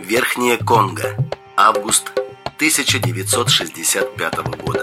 Верхнее Конго. Август 1965 года.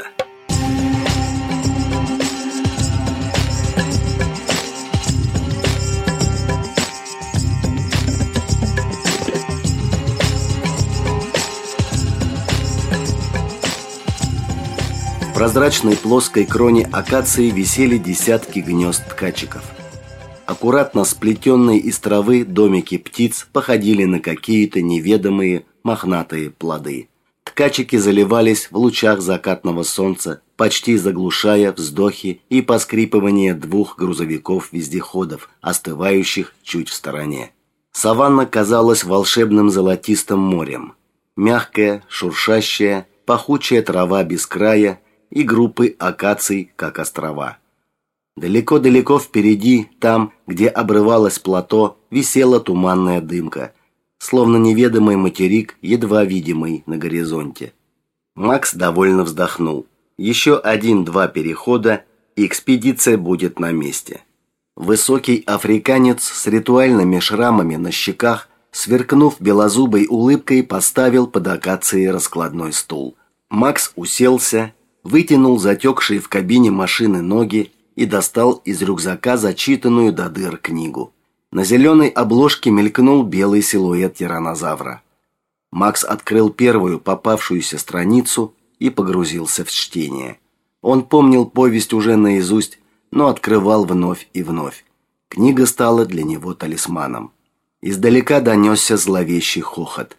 В прозрачной плоской кроне акации висели десятки гнезд ткачиков. Аккуратно сплетенные из травы домики птиц походили на какие-то неведомые мохнатые плоды. Ткачики заливались в лучах закатного солнца, почти заглушая вздохи и поскрипывание двух грузовиков-вездеходов, остывающих чуть в стороне. Саванна казалась волшебным золотистым морем. Мягкая, шуршащая, пахучая трава без края и группы акаций, как острова. Далеко-далеко впереди, там, где обрывалось плато, висела туманная дымка, словно неведомый материк, едва видимый на горизонте. Макс довольно вздохнул. Еще 1-2 перехода, и экспедиция будет на месте. Высокий африканец с ритуальными шрамами на щеках, сверкнув белозубой улыбкой, поставил под акацией раскладной стул. Макс уселся, вытянул затекшие в кабине машины ноги и достал из рюкзака зачитанную до дыр книгу. На зеленой обложке мелькнул белый силуэт тираннозавра. Макс открыл первую попавшуюся страницу и погрузился в чтение. Он помнил повесть уже наизусть, но открывал вновь и вновь. Книга стала для него талисманом. Издалека донесся зловещий хохот.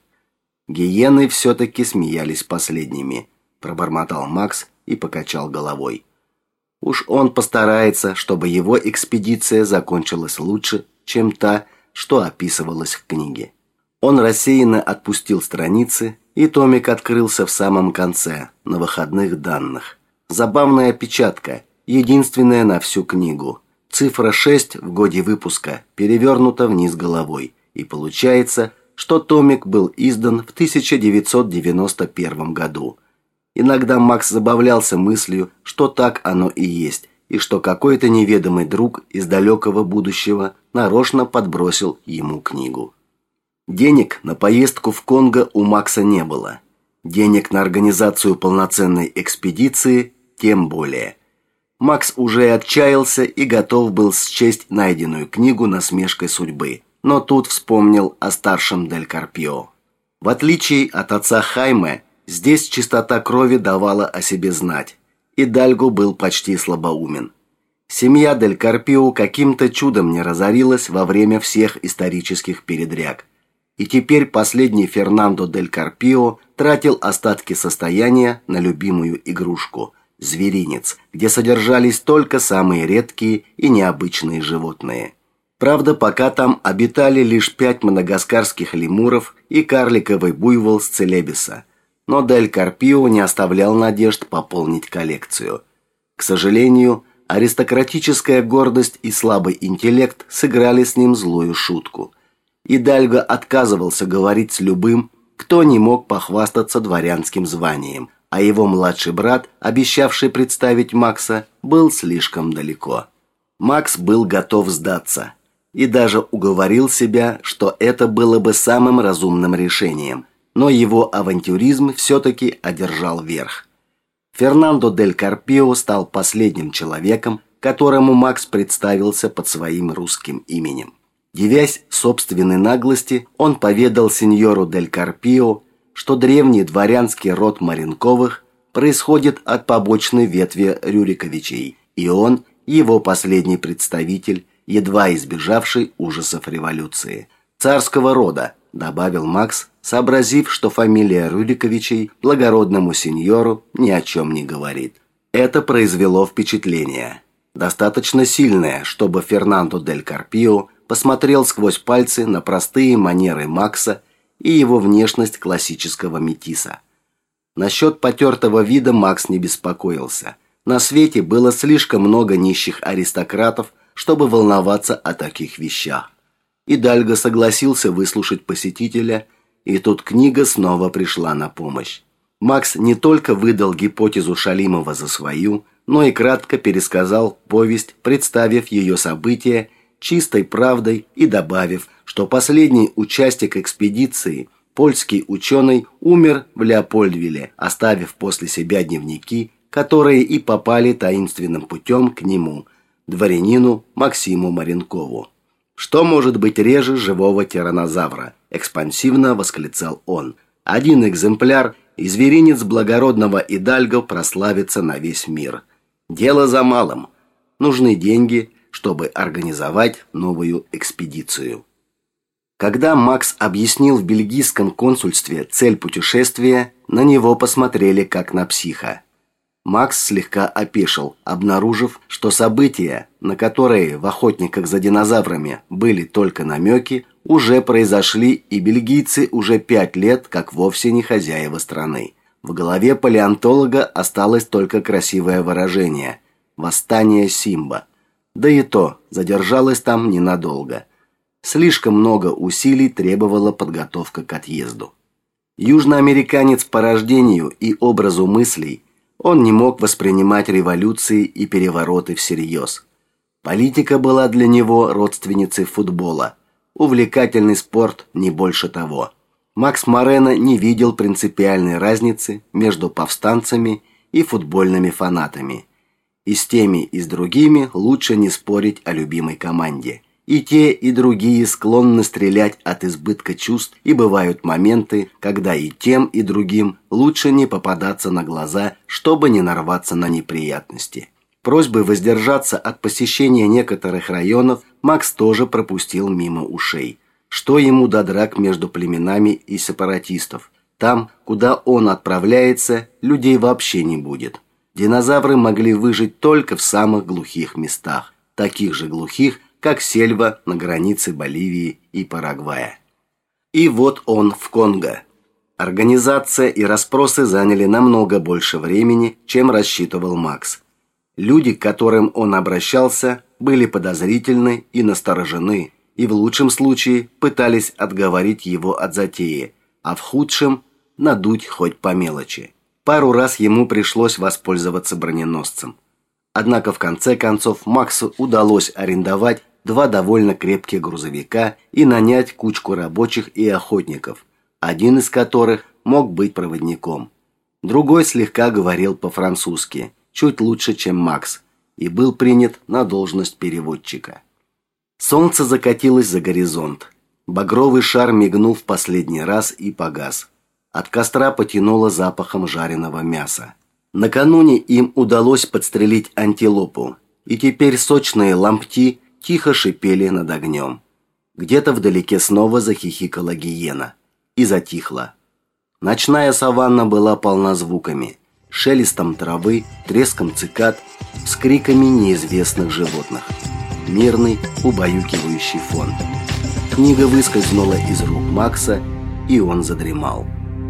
Гиены все-таки смеялись последними, пробормотал Макс и покачал головой. Уж он постарается, чтобы его экспедиция закончилась лучше, чем та, что описывалась в книге. Он рассеянно отпустил страницы, и томик открылся в самом конце, на выходных данных. Забавная опечатка, единственная на всю книгу. Цифра 6 в годе выпуска перевернута вниз головой, и получается, что томик был издан в 1991 году. Иногда Макс забавлялся мыслью, что так оно и есть, и что какой-то неведомый друг из далекого будущего нарочно подбросил ему книгу. Денег на поездку в Конго у Макса не было. Денег на организацию полноценной экспедиции тем более. Макс уже отчаялся и готов был счесть найденную книгу насмешкой судьбы, но тут вспомнил о старшем Дель Карпио. В отличие от отца Хайме, здесь чистота крови давала о себе знать, и Дальго был почти слабоумен. Семья Дель Карпио каким-то чудом не разорилась во время всех исторических передряг, и теперь последний Фернандо Дель Карпио тратил остатки состояния на любимую игрушку – зверинец, где содержались только самые редкие и необычные животные. Правда, пока там обитали лишь 5 мадагаскарских лемуров и карликовый буйвол с Целебеса. Но Дель Карпио не оставлял надежд пополнить коллекцию. К сожалению, аристократическая гордость и слабый интеллект сыграли с ним злую шутку. И Дальго отказывался говорить с любым, кто не мог похвастаться дворянским званием, а его младший брат, обещавший представить Макса, был слишком далеко. Макс был готов сдаться и даже уговорил себя, что это было бы самым разумным решением – но его авантюризм все-таки одержал верх. Фернандо Дель Карпио стал последним человеком, которому Макс представился под своим русским именем. Девясь собственной наглости, он поведал сеньору Дель Карпио, что древний дворянский род Маренковых происходит от побочной ветви Рюриковичей, и он его последний представитель, едва избежавший ужасов революции. Царского рода, добавил Макс, сообразив, что фамилия Рюриковичей благородному сеньору ни о чем не говорит. Это произвело впечатление. Достаточно сильное, чтобы Фернандо Дель Карпио посмотрел сквозь пальцы на простые манеры Макса и его внешность классического метиса. Насчет потертого вида Макс не беспокоился. На свете было слишком много нищих аристократов, чтобы волноваться о таких вещах. И Дальго согласился выслушать посетителя, и тут книга снова пришла на помощь. Макс не только выдал гипотезу Шалимова за свою, но и кратко пересказал повесть, представив ее события чистой правдой и добавив, что последний участник экспедиции Польский ученый умер в Леопольдвилле, оставив после себя дневники, которые и попали таинственным путем к нему, дворянину Максиму Маренкову. «Что может быть реже живого тираннозавра?» – экспансивно восклицал он. «Один экземпляр, и зверинец благородного Идальго прославится на весь мир. Дело за малым. Нужны деньги, чтобы организовать новую экспедицию». Когда Макс объяснил в бельгийском консульстве цель путешествия, на него посмотрели как на психа. Макс слегка опешил, обнаружив, что события, на которые в «Охотниках за динозаврами» были только намеки, уже произошли, и бельгийцы уже 5 лет как вовсе не хозяева страны. В голове палеонтолога осталось только красивое выражение «Восстание Симба». Да и то задержалось там ненадолго. Слишком много усилий требовала подготовка к отъезду. Южноамериканец по рождению и образу мыслей, он не мог воспринимать революции и перевороты всерьез. Политика была для него родственницей футбола. Увлекательный спорт не больше того. Макс Морено не видел принципиальной разницы между повстанцами и футбольными фанатами. И с теми, и с другими лучше не спорить о любимой команде. И те, и другие склонны стрелять от избытка чувств, и бывают моменты, когда и тем, и другим лучше не попадаться на глаза, чтобы не нарваться на неприятности. Просьбы воздержаться от посещения некоторых районов Макс тоже пропустил мимо ушей. Что ему до драк между племенами и сепаратистов? Там, куда он отправляется, людей вообще не будет. Динозавры могли выжить только в самых глухих местах, таких же глухих, как сельва на границе Боливии и Парагвая. И вот он в Конго. Организация и расспросы заняли намного больше времени, чем рассчитывал Макс. Люди, к которым он обращался, были подозрительны и насторожены, и в лучшем случае пытались отговорить его от затеи, а в худшем – надуть хоть по мелочи. Пару раз ему пришлось воспользоваться броненосцем. Однако в конце концов Максу удалось арендовать 2 довольно крепких грузовика и нанять кучку рабочих и охотников, один из которых мог быть проводником. Другой слегка говорил по-французски, чуть лучше, чем Макс, и был принят на должность переводчика. Солнце закатилось за горизонт. Багровый шар мигнул в последний раз и погас. От костра потянуло запахом жареного мяса. Накануне им удалось подстрелить антилопу, и теперь сочные лампти тихо шипели над огнем. Где-то вдалеке снова захихикала гиена и затихла. Ночная саванна была полна звуками: шелестом травы, треском цикад, вскриками неизвестных животных. Мирный, убаюкивающий фон. Книга выскользнула из рук Макса, и он задремал.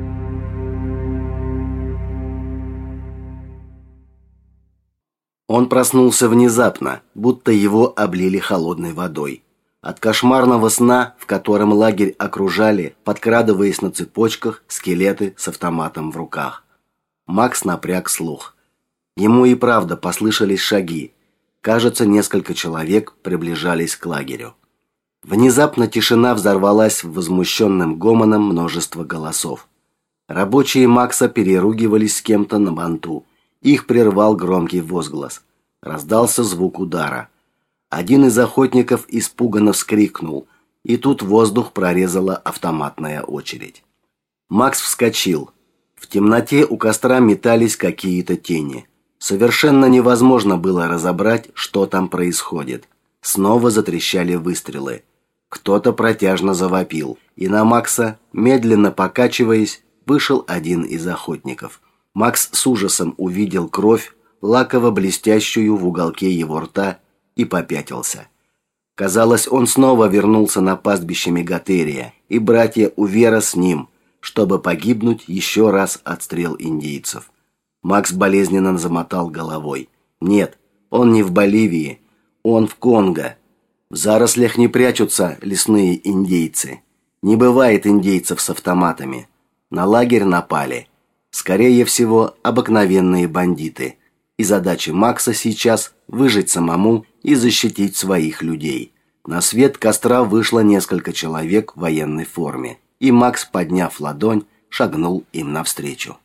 Он проснулся внезапно, будто его облили холодной водой. От кошмарного сна, в котором лагерь окружали, подкрадываясь на цепочках, скелеты с автоматом в руках. Макс напряг слух. Ему и правда послышались шаги. Кажется, несколько человек приближались к лагерю. Внезапно тишина взорвалась возмущенным гомоном множества голосов. Рабочие Макса переругивались с кем-то на банту. Их прервал громкий возглас. Раздался звук удара. Один из охотников испуганно вскрикнул, и тут воздух прорезала автоматная очередь. Макс вскочил. В темноте у костра метались какие-то тени. Совершенно невозможно было разобрать, что там происходит. Снова затрещали выстрелы. Кто-то протяжно завопил, и на Макса, медленно покачиваясь, вышел один из охотников. Макс с ужасом увидел кровь, лаково-блестящую в уголке его рта, и попятился. Казалось, он снова вернулся на пастбище Мегатерия, и братья Увера с ним, чтобы погибнуть еще раз от стрел индейцев. Макс болезненно замотал головой. Нет, он не в Боливии, он в Конго. В зарослях не прячутся лесные индейцы. Не бывает индейцев с автоматами. На лагерь напали. Скорее всего, обыкновенные бандиты. И задача Макса сейчас выжить самому и защитить своих людей. На свет костра вышло несколько человек в военной форме. и Макс, подняв ладонь, шагнул им навстречу.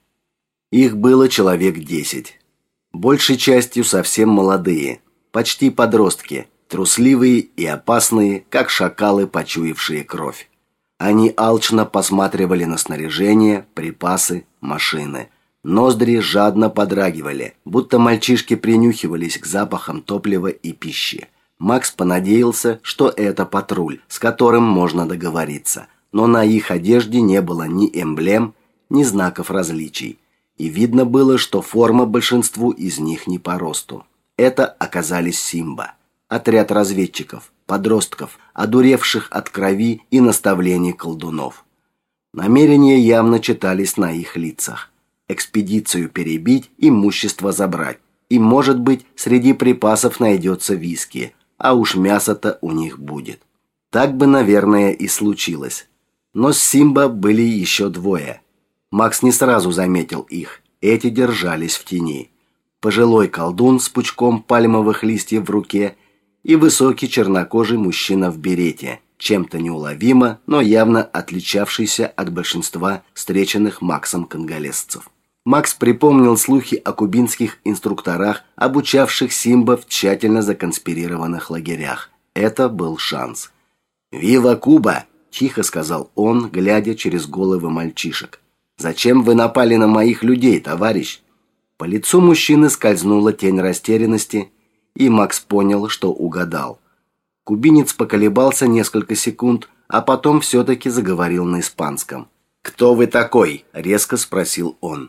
Их было человек 10. Большей частью совсем молодые, почти подростки, трусливые и опасные, как шакалы, почуявшие кровь. Они алчно посматривали на снаряжение, припасы, машины. Ноздри жадно подрагивали, будто мальчишки принюхивались к запахам топлива и пищи. Макс понадеялся, что это патруль, с которым можно договориться, но на их одежде не было ни эмблем, ни знаков различий, и видно было, что форма большинству из них не по росту. Это оказались Симба, отряд разведчиков, подростков, одуревших от крови и наставлений колдунов. Намерения явно читались на их лицах. Экспедицию перебить, имущество забрать. И, может быть, среди припасов найдется виски, а уж мясо-то у них будет. Так бы, наверное, и случилось. Но с Симба были еще двое. Макс не сразу заметил их. Эти держались в тени. Пожилой колдун с пучком пальмовых листьев в руке и высокий чернокожий мужчина в берете, чем-то неуловимо, но явно отличавшийся от большинства встреченных Максом конголезцев. Макс припомнил слухи о кубинских инструкторах, обучавших Симба в тщательно законспирированных лагерях. Это был шанс. «Вива Куба!» – тихо сказал он, глядя через головы мальчишек. «Зачем вы напали на моих людей, товарищ?» По лицу мужчины скользнула тень растерянности, и Макс понял, что угадал. Кубинец поколебался несколько секунд, а потом все-таки заговорил на испанском. «Кто вы такой?» – резко спросил он.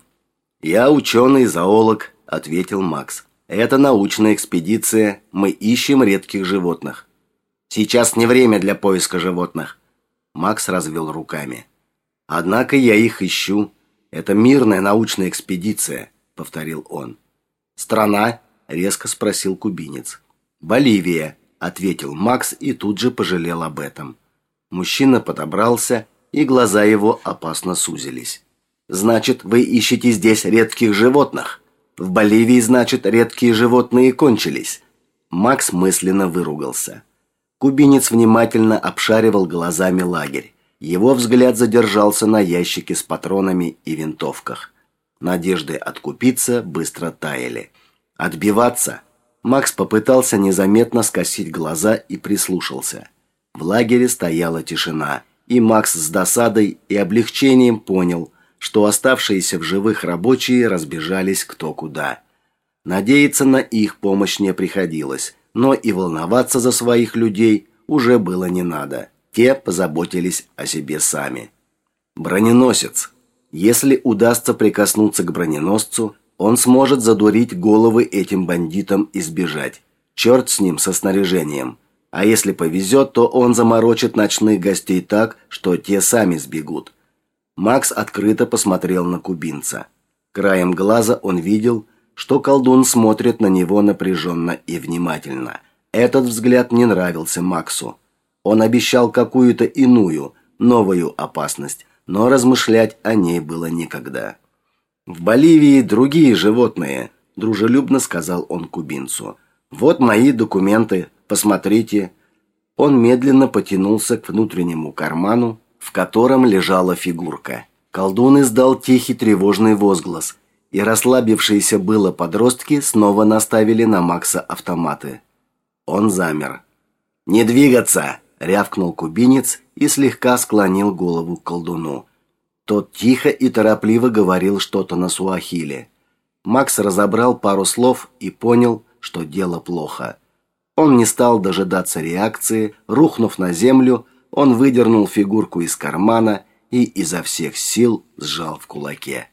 «Я ученый-зоолог», – ответил Макс. «Это научная экспедиция, мы ищем редких животных». «Сейчас не время для поиска животных», – Макс развел руками. «Однако я их ищу. Это мирная научная экспедиция», – повторил он. «Страна?» – резко спросил кубинец. «Боливия», – ответил Макс и тут же пожалел об этом. Мужчина подобрался, и глаза его опасно сузились. «Значит, вы ищете здесь редких животных? В Боливии, значит, редкие животные кончились?» Макс мысленно выругался. Кубинец внимательно обшаривал глазами лагерь. Его взгляд задержался на ящике с патронами и винтовках. Надежды откупиться быстро таяли. «Отбиваться?» Макс попытался незаметно скосить глаза и прислушался. В лагере стояла тишина, и Макс с досадой и облегчением понял, что оставшиеся в живых рабочие разбежались кто куда. Надеяться на их помощь не приходилось, но и волноваться за своих людей уже было не надо. Те позаботились о себе сами. Броненосец. Если удастся прикоснуться к броненосцу, он сможет задурить головы этим бандитам и сбежать. Черт с ним, со снаряжением. А если повезет, то он заморочит ночных гостей так, что те сами сбегут. Макс открыто посмотрел на кубинца. Краем глаза он видел, что колдун смотрит на него напряженно и внимательно. Этот взгляд не нравился Максу. Он обещал какую-то иную, новую опасность, но размышлять о ней было некогда. «В Боливии другие животные», – дружелюбно сказал он кубинцу. «Вот мои документы, посмотрите». Он медленно потянулся к внутреннему карману, в котором лежала фигурка. Колдун издал тихий тревожный возглас, и расслабившиеся было подростки снова наставили на Макса автоматы. Он замер. «Не двигаться!» – рявкнул кубинец и слегка склонил голову к колдуну. Тот тихо и торопливо говорил что-то на суахили. Макс разобрал пару слов и понял, что дело плохо. Он не стал дожидаться реакции, рухнув на землю, он выдернул фигурку из кармана и изо всех сил сжал в кулаке.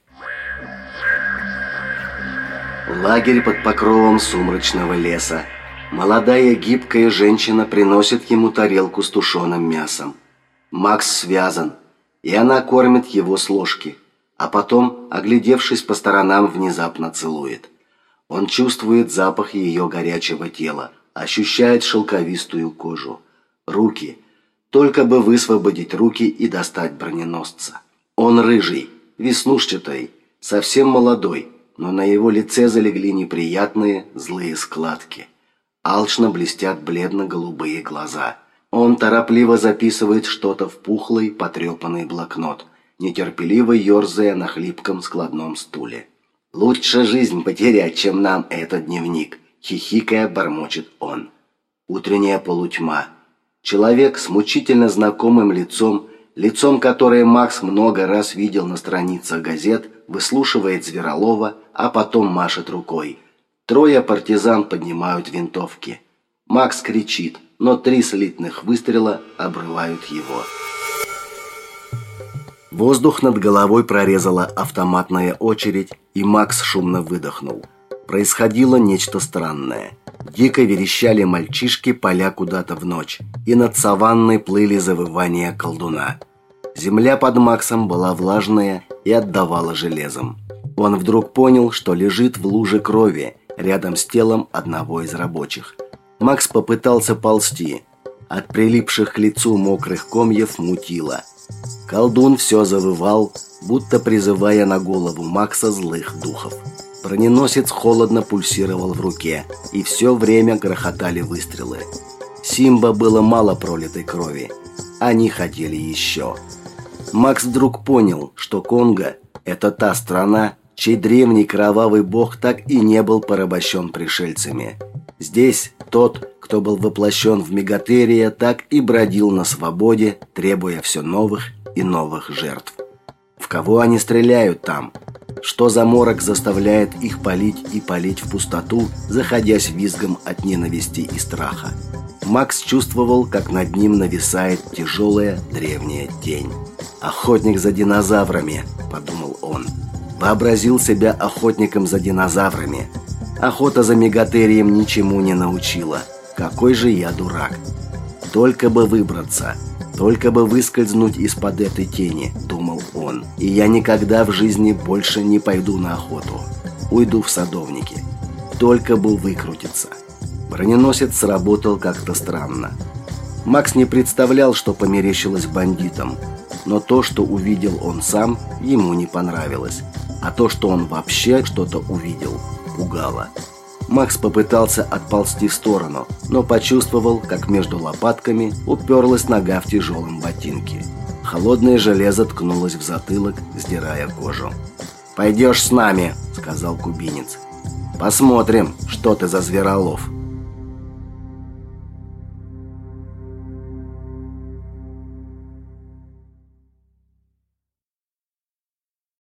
Лагерь под покровом сумрачного леса. Молодая гибкая женщина приносит ему тарелку с тушеным мясом. Макс связан, и она кормит его с ложки, а потом, оглядевшись по сторонам, внезапно целует. Он чувствует запах ее горячего тела, ощущает шелковистую кожу. Руки. Только бы высвободить руки и достать броненосца. Он рыжий, веснушчатый, совсем молодой, но на его лице залегли неприятные злые складки. Алчно блестят бледно-голубые глаза. Он торопливо записывает что-то в пухлый, потрепанный блокнот, нетерпеливо ерзая на хлипком складном стуле. «Лучше жизнь потерять, чем нам этот дневник», — хихикая бормочет он. Утренняя полутьма. Человек с мучительно знакомым лицом, которое Макс много раз видел на страницах газет, выслушивает Зверолова, а потом машет рукой. 3 партизан поднимают винтовки. Макс кричит, но 3 слитных выстрела обрывают его. Воздух над головой прорезала автоматная очередь, и Макс шумно выдохнул. Происходило нечто странное. Дико верещали мальчишки, поля куда-то в ночь, и над саванной плыли завывания колдуна. Земля под Максом была влажная и отдавала железом. Он вдруг понял, что лежит в луже крови, рядом с телом одного из рабочих. Макс попытался ползти. От прилипших к лицу мокрых комьев мутило. Колдун все завывал, будто призывая на голову Макса злых духов. Броненосец холодно пульсировал в руке, и все время грохотали выстрелы. Симба было мало пролитой крови. Они хотели еще. Макс вдруг понял, что Конго – это та страна, чей древний кровавый бог так и не был порабощен пришельцами. Здесь тот, кто был воплощен в Мегатерия, так и бродил на свободе, требуя все новых и новых жертв. В кого они стреляют там? Что за морок заставляет их палить и палить в пустоту, заходясь визгом от ненависти и страха? Макс чувствовал, как над ним нависает тяжелая древняя тень. «Охотник за динозаврами», – подумал он. Вообразил себя охотником за динозаврами. Охота за Мегатерием ничему не научила. Какой же я дурак. Только бы выбраться, только бы выскользнуть из-под этой тени, думал он. И я никогда в жизни больше не пойду на охоту. Уйду в садовники. Только бы выкрутиться. Броненосец сработал как-то странно. Макс не представлял, что померещилось бандитам. Но то, что увидел он сам, ему не понравилось. А то, что он вообще что-то увидел, пугало. Макс попытался отползти в сторону, но почувствовал, как между лопатками уперлась нога в тяжелом ботинке. Холодное железо ткнулось в затылок, сдирая кожу. «Пойдешь с нами», — сказал кубинец. «Посмотрим, что ты за Зверолов».